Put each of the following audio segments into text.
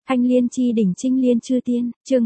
Thanh Liên chi đỉnh Trinh Liên chư tiên, chương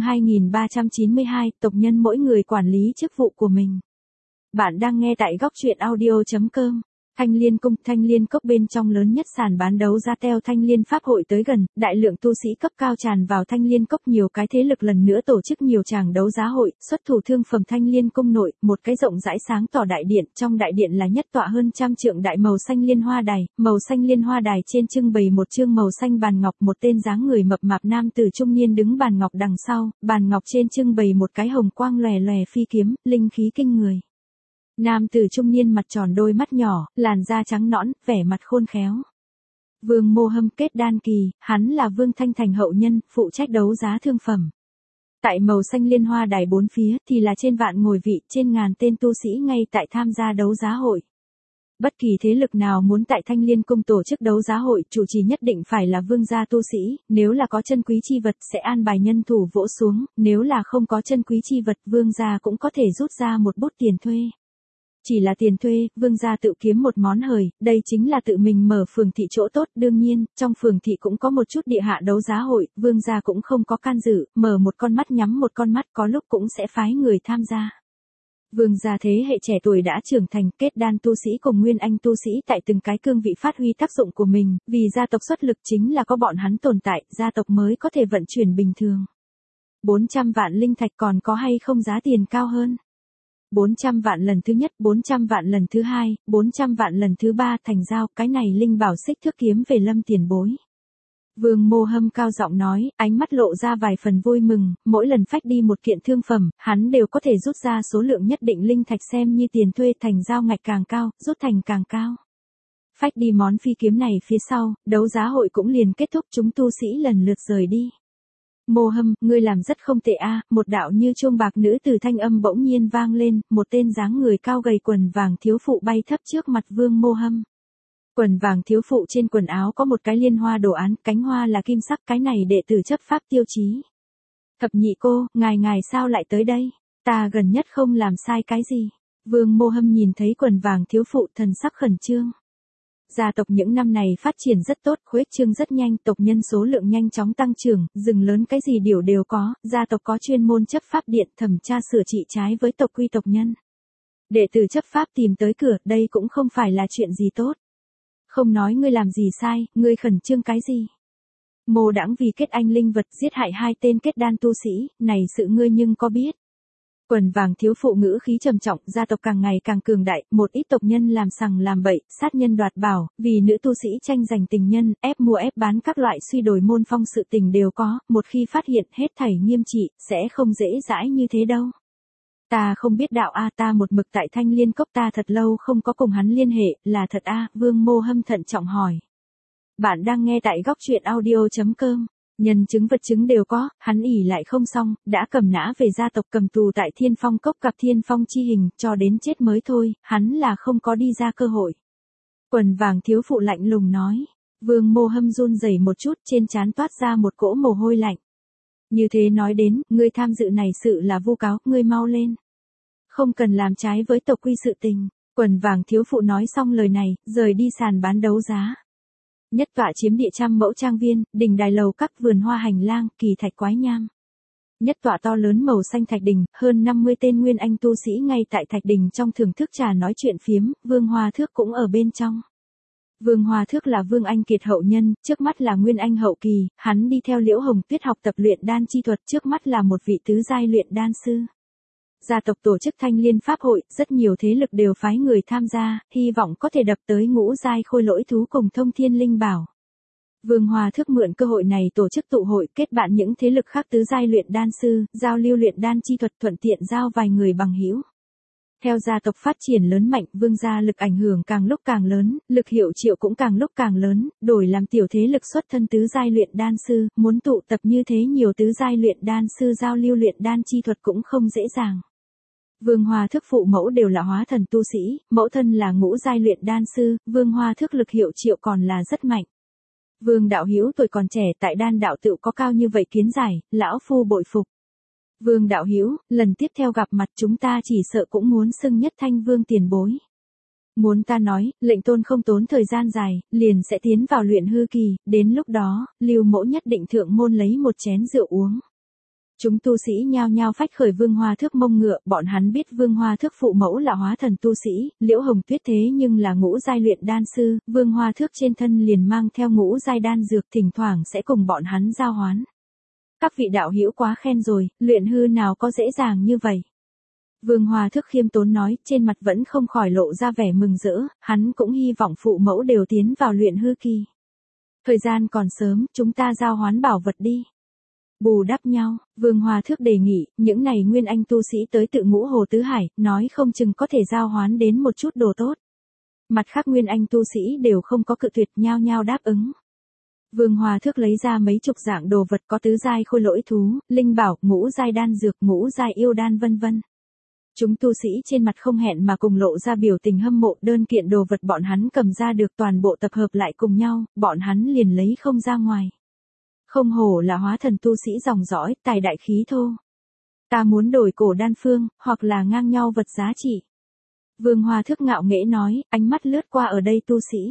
2392, tộc nhân mỗi người quản lý chức vụ của mình. Bạn đang nghe tại góc truyện audio.com. Thanh Liên cung, Thanh Liên cốc bên trong lớn nhất sàn bán đấu giá Teo Thanh Liên Pháp hội tới gần, đại lượng tu sĩ cấp cao tràn vào Thanh Liên cốc, nhiều cái thế lực lần nữa tổ chức nhiều tràng đấu giá hội, xuất thủ thương phẩm Thanh Liên cung nội, một cái rộng rãi sáng tỏ đại điện, trong đại điện là nhất tọa hơn trăm trượng đại màu xanh liên hoa đài, màu xanh liên hoa đài trên trưng bày một chương màu xanh bàn ngọc, một tên dáng người mập mạp nam tử trung niên đứng bàn ngọc đằng sau, bàn ngọc trên trưng bày một cái hồng quang lòe lòe phi kiếm, linh khí kinh người. Nam tử trung niên mặt tròn đôi mắt nhỏ, làn da trắng nõn, vẻ mặt khôn khéo. Vương Mô Hâm kết đan kỳ, hắn là Vương Thanh Thành hậu nhân, phụ trách đấu giá thương phẩm. Tại màu xanh liên hoa đài bốn phía thì là trên vạn ngồi vị, trên ngàn tên tu sĩ ngay tại tham gia đấu giá hội. Bất kỳ thế lực nào muốn tại Thanh Liên cung tổ chức đấu giá hội, chủ trì nhất định phải là vương gia tu sĩ, nếu là có chân quý chi vật sẽ an bài nhân thủ vỗ xuống, nếu là không có chân quý chi vật, vương gia cũng có thể rút ra một bút tiền thuê. Chỉ là tiền thuê, vương gia tự kiếm một món hời, đây chính là tự mình mở phường thị chỗ tốt, đương nhiên, trong phường thị cũng có một chút địa hạ đấu giá hội, vương gia cũng không có can dự, mở một con mắt nhắm một con mắt, có lúc cũng sẽ phái người tham gia. Vương gia thế hệ trẻ tuổi đã trưởng thành, kết đan tu sĩ cùng nguyên anh tu sĩ tại từng cái cương vị phát huy tác dụng của mình, vì gia tộc xuất lực chính là có bọn hắn tồn tại, gia tộc mới có thể vận chuyển bình thường. 400 vạn linh thạch còn có hay không giá tiền cao hơn? 400 vạn lần thứ nhất, 400 vạn lần thứ hai, 400 vạn lần thứ ba, thành giao, cái này linh bảo xích thước kiếm về Lâm tiền bối. Vương Mô Hâm cao giọng nói, ánh mắt lộ ra vài phần vui mừng, mỗi lần phách đi một kiện thương phẩm, hắn đều có thể rút ra số lượng nhất định linh thạch xem như tiền thuê, thành giao ngạch càng cao, rút thành càng cao. Phách đi món phi kiếm này phía sau, đấu giá hội cũng liền kết thúc, chúng tu sĩ lần lượt rời đi. Mô Hâm, ngươi làm rất không tệ a, một đạo như chuông bạc nữ từ thanh âm bỗng nhiên vang lên, một tên dáng người cao gầy quần vàng thiếu phụ bay thấp trước mặt Vương Mô Hâm. Quần vàng thiếu phụ trên quần áo có một cái liên hoa đồ án, cánh hoa là kim sắc, cái này đệ tử chấp pháp tiêu chí. Thập nhị cô, ngài sao lại tới đây? Ta gần nhất không làm sai cái gì. Vương Mô Hâm nhìn thấy quần vàng thiếu phụ, thần sắc khẩn trương. Gia tộc những năm này phát triển rất tốt, khuếch trương rất nhanh, tộc nhân số lượng nhanh chóng tăng trưởng, rừng lớn cái gì đều có, gia tộc có chuyên môn chấp pháp điện thẩm tra sửa trị trái với tộc quy tộc nhân. Đệ tử chấp pháp tìm tới cửa, đây cũng không phải là chuyện gì tốt. Không nói ngươi làm gì sai, ngươi khẩn trương cái gì? Mô đãng vì kết anh linh vật giết hại hai tên kết đan tu sĩ, này sự ngươi nhưng có biết? Quần vàng thiếu phụ ngữ khí trầm trọng, gia tộc càng ngày càng cường đại, một ít tộc nhân làm sằng làm bậy, sát nhân đoạt bảo, vì nữ tu sĩ tranh giành tình nhân, ép mua ép bán các loại suy đồi môn phong sự tình đều có, một khi phát hiện hết thảy nghiêm trị, sẽ không dễ dãi như thế đâu. Ta không biết đạo a, ta một mực tại Thanh Liên cốc, ta thật lâu không có cùng hắn liên hệ, là thật a? Vương Mô Hâm thận trọng hỏi. Bạn đang nghe tại góc truyện audio.com. Nhân chứng vật chứng đều có, hắn ỉ lại không xong, đã cầm nã về gia tộc, cầm tù tại Thiên Phong cốc gặp Thiên Phong chi hình, cho đến chết mới thôi, hắn là không có đi ra cơ hội. Quần vàng thiếu phụ lạnh lùng nói. Vương Mô Hâm run rẩy một chút, trên trán toát ra một cỗ mồ hôi lạnh. Như thế nói đến, ngươi tham dự này sự là vu cáo, ngươi mau lên. Không cần làm trái với tộc quy sự tình. Quần vàng thiếu phụ nói xong lời này, rời đi sàn bán đấu giá. Nhất tọa chiếm địa trăm mẫu trang viên, đình đài lầu các, vườn hoa hành lang, kỳ thạch quái nham. Nhất tọa to lớn màu xanh thạch đình, hơn 50 tên nguyên anh tu sĩ ngay tại thạch đình trong thưởng thức trà nói chuyện phiếm, Vương Hoa Thước cũng ở bên trong. Vương Hoa Thước là Vương Anh Kiệt hậu nhân, trước mắt là nguyên anh hậu kỳ, hắn đi theo Liễu Hồng Tuyết học tập luyện đan chi thuật, trước mắt là một vị tứ giai luyện đan sư. Gia tộc tổ chức Thanh Liên Pháp hội, rất nhiều thế lực đều phái người tham gia, hy vọng có thể đập tới ngũ giai khôi lỗi thú cùng thông thiên linh bảo. Vương Hoa Thước mượn cơ hội này tổ chức tụ hội, kết bạn những thế lực khác tứ giai luyện đan sư, giao lưu luyện đan chi thuật, thuận tiện giao vài người bằng hữu. Theo gia tộc phát triển lớn mạnh, vương gia lực ảnh hưởng càng lúc càng lớn, lực hiệu triệu cũng càng lúc càng lớn, đổi làm tiểu thế lực xuất thân tứ giai luyện đan sư, muốn tụ tập như thế nhiều tứ giai luyện đan sư giao lưu luyện đan chi thuật cũng không dễ dàng. Vương Hoa Thước phụ mẫu đều là hóa thần tu sĩ, mẫu thân là ngũ giai luyện đan sư, Vương Hoa Thước lực hiệu triệu còn là rất mạnh. Vương đạo hữu tuổi còn trẻ tại đan đạo tự có cao như vậy kiến giải, lão phu bội phục. Vương đạo hữu, lần tiếp theo gặp mặt chúng ta chỉ sợ cũng muốn xưng nhất thanh Vương tiền bối. Muốn ta nói, lệnh tôn không tốn thời gian dài, liền sẽ tiến vào luyện hư kỳ, đến lúc đó, Lưu Mỗ nhất định thượng môn lấy một chén rượu uống. Chúng tu sĩ nhao nhao phách khởi Vương Hoa Thước mông ngựa, bọn hắn biết Vương Hoa Thước phụ mẫu là hóa thần tu sĩ, Liễu Hồng Tuyết thế nhưng là ngũ giai luyện đan sư, Vương Hoa Thước trên thân liền mang theo ngũ giai đan dược, thỉnh thoảng sẽ cùng bọn hắn giao hoán. Các vị đạo hữu quá khen rồi, luyện hư nào có dễ dàng như vậy. Vương Hoa Thước khiêm tốn nói, trên mặt vẫn không khỏi lộ ra vẻ mừng rỡ, hắn cũng hy vọng phụ mẫu đều tiến vào luyện hư kỳ. Thời gian còn sớm, chúng ta giao hoán bảo vật đi. Bù đắp nhau, Vương Hoa Thước đề nghị, những này nguyên anh tu sĩ tới tự Ngũ Hồ Tứ Hải, nói không chừng có thể giao hoán đến một chút đồ tốt. Mặt khác nguyên anh tu sĩ đều không có cự tuyệt, nhao nhao đáp ứng. Vương Hoa Thước lấy ra mấy chục dạng đồ vật, có tứ giai khôi lỗi thú, linh bảo, ngũ giai đan dược, ngũ giai yêu đan vân vân. Chúng tu sĩ trên mặt không hẹn mà cùng lộ ra biểu tình hâm mộ, đơn kiện đồ vật bọn hắn cầm ra được toàn bộ tập hợp lại cùng nhau, bọn hắn liền lấy không ra ngoài. Không hổ là hóa thần tu sĩ dòng dõi, tài đại khí thô. Ta muốn đổi cổ đan phương, hoặc là ngang nhau vật giá trị. Vương Hoa Thước ngạo nghễ nói, ánh mắt lướt qua ở đây tu sĩ.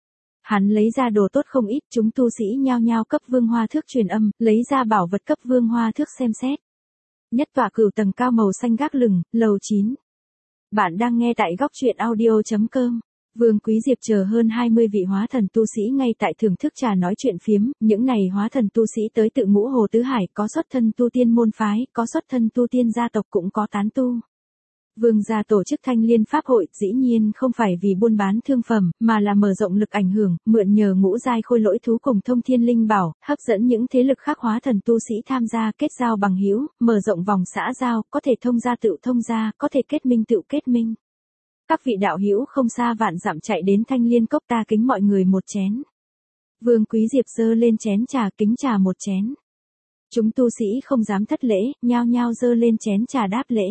Hắn lấy ra đồ tốt không ít, chúng tu sĩ nhao nhao cấp Vương Hoa Thước truyền âm, lấy ra bảo vật cấp Vương Hoa Thước xem xét. Nhất tọa cửu tầng cao màu xanh gác lửng, lầu 9. Bạn đang nghe tại góc truyện audio.com. Vương Quý Diệp chờ hơn 20 vị hóa thần tu sĩ ngay tại thưởng thức trà nói chuyện phiếm, những này hóa thần tu sĩ tới tự Ngũ Hồ Tứ Hải, có xuất thân tu tiên môn phái, có xuất thân tu tiên gia tộc, cũng có tán tu. Vương gia tổ chức Thanh Liên Pháp hội, dĩ nhiên không phải vì buôn bán thương phẩm, mà là mở rộng lực ảnh hưởng, mượn nhờ ngũ giai khôi lỗi thú cùng thông thiên linh bảo, hấp dẫn những thế lực khác hóa thần tu sĩ tham gia, kết giao bằng hữu, mở rộng vòng xã giao, có thể thông gia tự thông gia, có thể kết minh tự kết minh. Các vị đạo hữu không xa vạn dặm chạy đến Thanh Liên cốc, ta kính mọi người một chén. Vương Quý Diệp giơ lên chén trà, kính trà một chén. Chúng tu sĩ không dám thất lễ, nhao nhao giơ lên chén trà đáp lễ.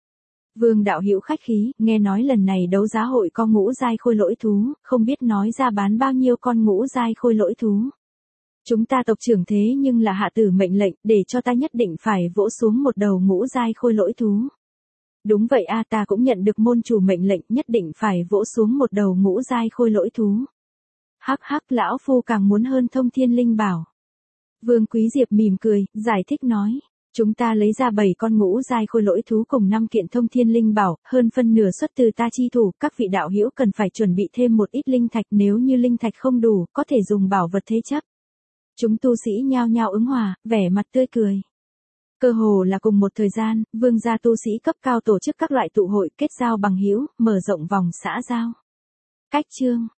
Vương đạo hữu khách khí, nghe nói lần này đấu giá hội có ngũ giai khôi lỗi thú, không biết nói ra bán bao nhiêu con ngũ giai khôi lỗi thú. Chúng ta tộc trưởng thế nhưng là hạ tử mệnh lệnh, để cho ta nhất định phải vỗ xuống một đầu ngũ giai khôi lỗi thú. Đúng vậy a, ta cũng nhận được môn chủ mệnh lệnh, nhất định phải vỗ xuống một đầu ngũ giai khôi lỗi thú. Hắc hắc, lão phu càng muốn hơn thông thiên linh bảo. Vương Quý Diệp mỉm cười, giải thích nói. Chúng ta lấy ra 7 con ngũ giai khôi lỗi thú cùng 5 kiện thông thiên linh bảo, hơn phân nửa xuất từ ta chi thủ, các vị đạo hữu cần phải chuẩn bị thêm một ít linh thạch, nếu như linh thạch không đủ, có thể dùng bảo vật thế chấp. Chúng tu sĩ nhao nhao ứng hòa, vẻ mặt tươi cười. Cơ hồ là cùng một thời gian, vương gia tu sĩ cấp cao tổ chức các loại tụ hội, kết giao bằng hữu, mở rộng vòng xã giao. Cách chương